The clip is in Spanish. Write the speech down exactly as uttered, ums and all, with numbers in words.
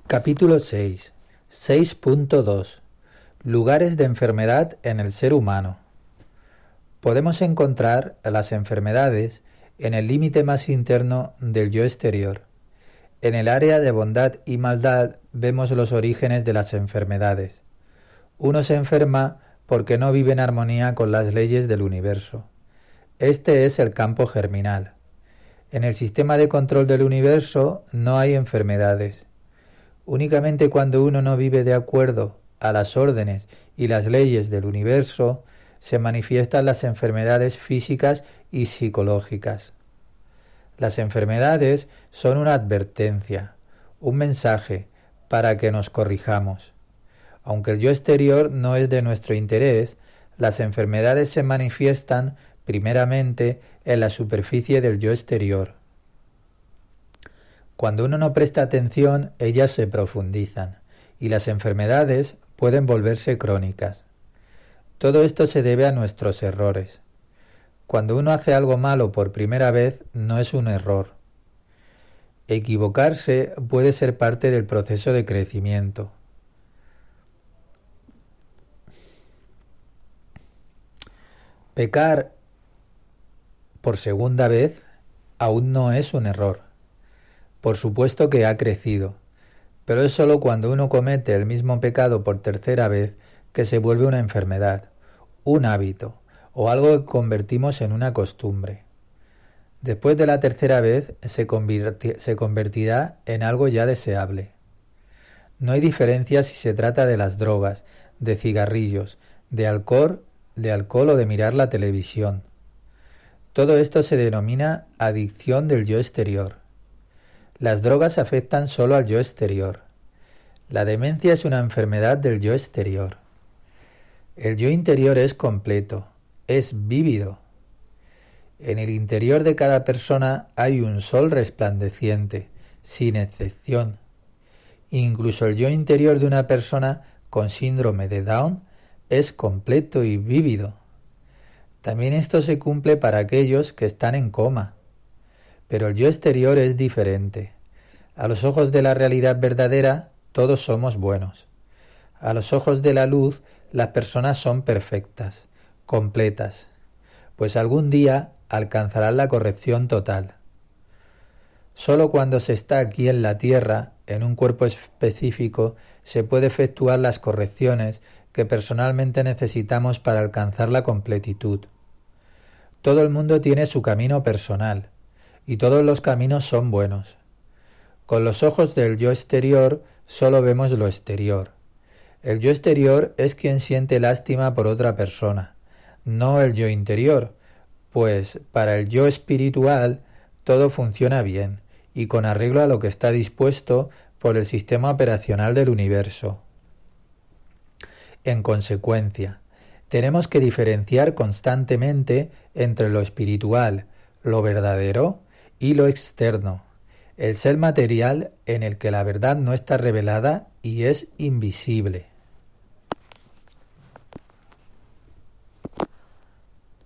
Capítulo seis. seis punto dos. Lugares de enfermedad en el ser humano. Podemos encontrar las enfermedades en el límite más interno del yo exterior. En el área de bondad y maldad vemos los orígenes de las enfermedades. Uno se enferma porque no vive en armonía con las leyes del universo. Este es el campo germinal. En el sistema de control del universo no hay enfermedades. Únicamente cuando uno no vive de acuerdo a las órdenes y las leyes del universo, se manifiestan las enfermedades físicas y psicológicas. Las enfermedades son una advertencia, un mensaje para que nos corrijamos. Aunque el yo exterior no es de nuestro interés, las enfermedades se manifiestan primeramente en la superficie del yo exterior. Cuando uno no presta atención, ellas se profundizan y las enfermedades pueden volverse crónicas. Todo esto se debe a nuestros errores. Cuando uno hace algo malo por primera vez, no es un error. Equivocarse puede ser parte del proceso de crecimiento. Pecar por segunda vez aún no es un error. Por supuesto que ha crecido, pero es sólo cuando uno comete el mismo pecado por tercera vez que se vuelve una enfermedad, un hábito o algo que convertimos en una costumbre. Después de la tercera vez se, convirti- se convertirá en algo ya deseable. No hay diferencia si se trata de las drogas, de cigarrillos, de alcohol, de alcohol o de mirar la televisión. Todo esto se denomina adicción del yo exterior. Las drogas afectan solo al yo exterior. La demencia es una enfermedad del yo exterior. El yo interior es completo, es vívido. En el interior de cada persona hay un sol resplandeciente, sin excepción. Incluso el yo interior de una persona con síndrome de Down es completo y vívido. También esto se cumple para aquellos que están en coma. Pero el yo exterior es diferente. A los ojos de la realidad verdadera, todos somos buenos. A los ojos de la luz, las personas son perfectas, completas, pues algún día alcanzarán la corrección total. Solo cuando se está aquí en la tierra, en un cuerpo específico, se puede efectuar las correcciones que personalmente necesitamos para alcanzar la completitud. Todo el mundo tiene su camino personal, y todos los caminos son buenos. Con los ojos del yo exterior solo vemos lo exterior. El yo exterior es quien siente lástima por otra persona, no el yo interior, pues para el yo espiritual todo funciona bien y con arreglo a lo que está dispuesto por el sistema operacional del universo. En consecuencia, tenemos que diferenciar constantemente entre lo espiritual, lo verdadero y lo externo, el ser material en el que la verdad no está revelada y es invisible.